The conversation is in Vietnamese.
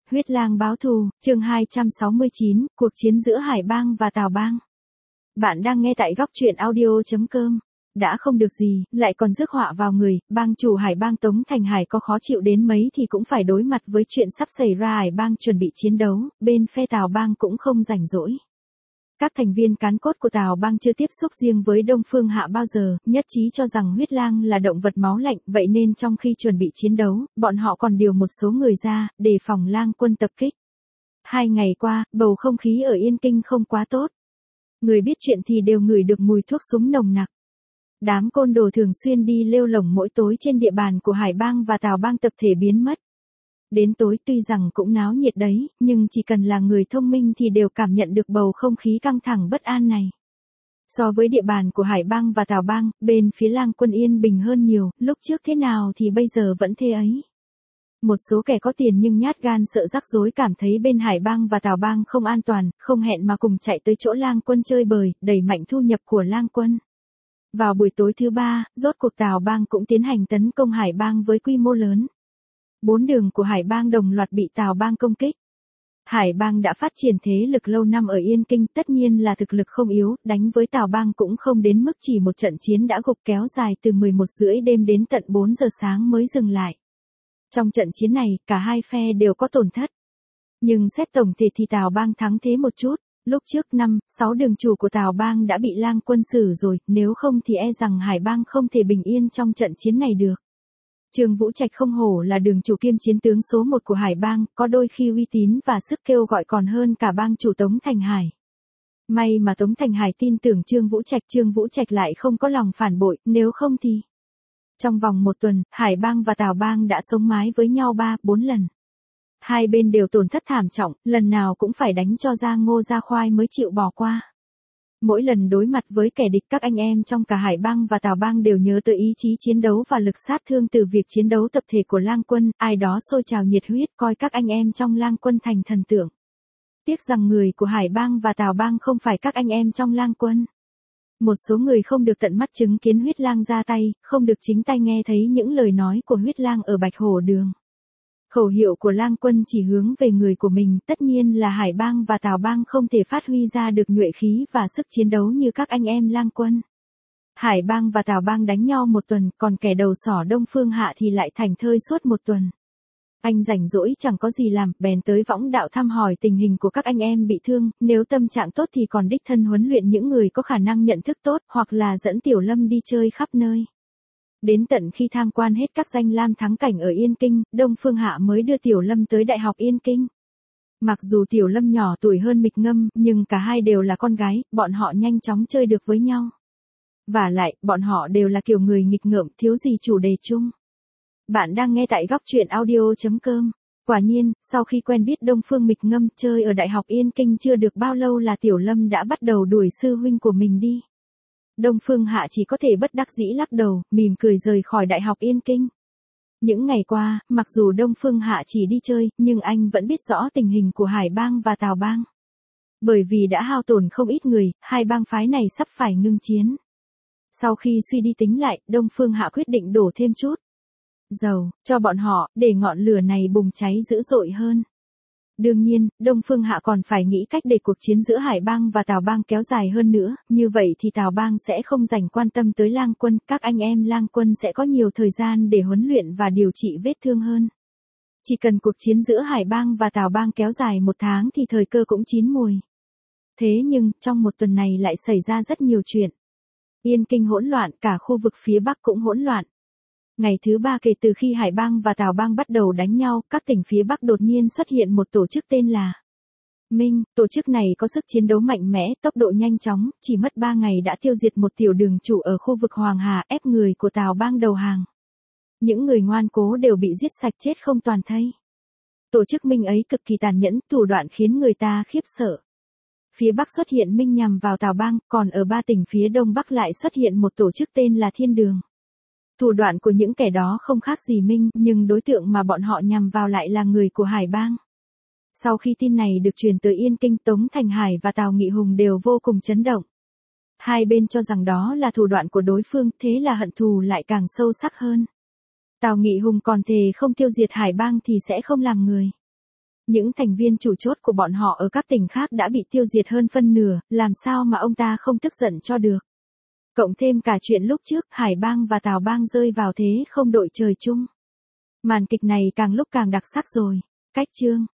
Huyết Lang báo thù, chương 269, cuộc chiến giữa Hải Bang và Tào Bang. Bạn đang nghe tại góc truyện audio.com. Đã không được gì, lại còn rước họa vào người, bang chủ Hải Bang Tống Thành Hải có khó chịu đến mấy thì cũng phải đối mặt với chuyện sắp xảy ra. Hải Bang chuẩn bị chiến đấu, bên phe Tào Bang cũng không rảnh rỗi. Các thành viên cán cốt của Tào Bang chưa tiếp xúc riêng với Đông Phương Hạ bao giờ, nhất trí cho rằng Huyết Lang là động vật máu lạnh, vậy nên trong khi chuẩn bị chiến đấu, bọn họ còn điều một số người ra, đề phòng Lang quân tập kích. 2 ngày qua, bầu không khí ở Yên Kinh không quá tốt. Người biết chuyện thì đều ngửi được mùi thuốc súng nồng nặc. Đám côn đồ thường xuyên đi lêu lổng mỗi tối trên địa bàn của Hải Bang và Tào Bang tập thể biến mất. Đến tối tuy rằng cũng náo nhiệt đấy, nhưng chỉ cần là người thông minh thì đều cảm nhận được bầu không khí căng thẳng bất an này. So với địa bàn của Hải Bang và Tào Bang, bên phía Lang quân yên bình hơn nhiều, lúc trước thế nào thì bây giờ vẫn thế ấy. Một số kẻ có tiền nhưng nhát gan sợ rắc rối cảm thấy bên Hải Bang và Tào Bang không an toàn, không hẹn mà cùng chạy tới chỗ Lang quân chơi bời, đẩy mạnh thu nhập của Lang quân. Vào buổi tối thứ 3, rốt cuộc Tào Bang cũng tiến hành tấn công Hải Bang với quy mô lớn. 4 đường của Hải Bang đồng loạt bị Tào Bang công kích. Hải Bang đã phát triển thế lực lâu năm ở Yên Kinh, tất nhiên là thực lực không yếu, đánh với Tào Bang cũng không đến mức chỉ một trận chiến đã gục kéo dài từ 11:30 đêm đến tận 4 giờ sáng mới dừng lại. Trong trận chiến này, cả hai phe đều có tổn thất. Nhưng xét tổng thể thì Tào Bang thắng thế một chút. Lúc trước 5-6 đường chủ của Tào Bang đã bị Lang quân xử rồi, nếu không thì e rằng Hải Bang không thể bình yên trong trận chiến này được. Trương Vũ Trạch không hổ là đường chủ kiêm chiến tướng số 1 của Hải Bang, có đôi khi uy tín và sức kêu gọi còn hơn cả bang chủ Tống Thành Hải. May mà Tống Thành Hải tin tưởng Trương Vũ Trạch lại không có lòng phản bội, nếu không thì... Trong vòng 1 tuần, Hải Bang và Tào Bang đã sống mái với nhau 3-4 lần. Hai bên đều tổn thất thảm trọng, lần nào cũng phải đánh cho ra ngô ra khoai mới chịu bỏ qua. Mỗi lần đối mặt với kẻ địch, các anh em trong cả Hải Bang và Tào Bang đều nhớ tới ý chí chiến đấu và lực sát thương từ việc chiến đấu tập thể của Lang quân, ai đó sôi trào nhiệt huyết coi các anh em trong Lang quân thành thần tượng. Tiếc rằng người của Hải Bang và Tào Bang không phải các anh em trong Lang quân. Một số người không được tận mắt chứng kiến Huyết Lang ra tay, không được chính tai nghe thấy những lời nói của Huyết Lang ở Bạch Hổ Đường. Khẩu hiệu của Lang quân chỉ hướng về người của mình, tất nhiên là Hải Bang và Tào Bang không thể phát huy ra được nhuệ khí và sức chiến đấu như các anh em Lang quân. Hải Bang và Tào Bang đánh nhau 1 tuần, còn kẻ đầu sỏ Đông Phương Hạ thì lại thảnh thơi suốt 1 tuần. Anh rảnh rỗi chẳng có gì làm, bèn tới võng đạo thăm hỏi tình hình của các anh em bị thương, nếu tâm trạng tốt thì còn đích thân huấn luyện những người có khả năng nhận thức tốt, hoặc là dẫn Tiểu Lâm đi chơi khắp nơi. Đến tận khi tham quan hết các danh lam thắng cảnh ở Yên Kinh, Đông Phương Hạ mới đưa Tiểu Lâm tới Đại học Yên Kinh. Mặc dù Tiểu Lâm nhỏ tuổi hơn Mịch Ngâm, nhưng cả hai đều là con gái, bọn họ nhanh chóng chơi được với nhau. Vả lại, bọn họ đều là kiểu người nghịch ngợm, thiếu gì chủ đề chung. Bạn đang nghe tại góc truyện audio.com. Quả nhiên, sau khi quen biết Đông Phương Mịch Ngâm chơi ở Đại học Yên Kinh chưa được bao lâu là Tiểu Lâm đã bắt đầu đuổi sư huynh của mình đi. Đông Phương Hạ chỉ có thể bất đắc dĩ lắc đầu, mỉm cười rời khỏi Đại học Yên Kinh. Những ngày qua, mặc dù Đông Phương Hạ chỉ đi chơi, nhưng anh vẫn biết rõ tình hình của Hải Bang và Tào Bang. Bởi vì đã hao tổn không ít người, hai bang phái này sắp phải ngưng chiến. Sau khi suy đi tính lại, Đông Phương Hạ quyết định đổ thêm chút dầu cho bọn họ, để ngọn lửa này bùng cháy dữ dội hơn. Đương nhiên, Đông Phương Hạ còn phải nghĩ cách để cuộc chiến giữa Hải Bang và Tào Bang kéo dài hơn nữa, như vậy thì Tào Bang sẽ không dành quan tâm tới Lang quân, các anh em Lang quân sẽ có nhiều thời gian để huấn luyện và điều trị vết thương hơn. Chỉ cần cuộc chiến giữa Hải Bang và Tào Bang kéo dài 1 tháng thì thời cơ cũng chín mùi. Thế nhưng, trong 1 tuần này lại xảy ra rất nhiều chuyện. Yên Kinh hỗn loạn, cả khu vực phía Bắc cũng hỗn loạn. Ngày thứ 3 kể từ khi Hải Bang và Tào Bang bắt đầu đánh nhau, các tỉnh phía Bắc đột nhiên xuất hiện một tổ chức tên là Minh. Tổ chức này có sức chiến đấu mạnh mẽ, tốc độ nhanh chóng, chỉ mất 3 ngày đã tiêu diệt một tiểu đường chủ ở khu vực Hoàng Hà, ép người của Tào Bang đầu hàng. Những người ngoan cố đều bị giết sạch chết không toàn thây. Tổ chức Minh ấy cực kỳ tàn nhẫn, thủ đoạn khiến người ta khiếp sợ. Phía Bắc xuất hiện Minh nhằm vào Tào Bang, còn ở 3 tỉnh phía Đông Bắc lại xuất hiện một tổ chức tên là Thiên Đường. Thủ đoạn của những kẻ đó không khác gì Minh, nhưng đối tượng mà bọn họ nhằm vào lại là người của Hải Bang. Sau khi tin này được truyền tới Yên Kinh, Tống Thành Hải và Tào Nghị Hùng đều vô cùng chấn động. Hai bên cho rằng đó là thủ đoạn của đối phương, thế là hận thù lại càng sâu sắc hơn. Tào Nghị Hùng còn thề không tiêu diệt Hải Bang thì sẽ không làm người. Những thành viên chủ chốt của bọn họ ở các tỉnh khác đã bị tiêu diệt hơn phân nửa, làm sao mà ông ta không tức giận cho được. Cộng thêm cả chuyện lúc trước Hải Bang và Tào Bang rơi vào thế không đội trời chung. Màn kịch này càng lúc càng đặc sắc rồi. Cách chương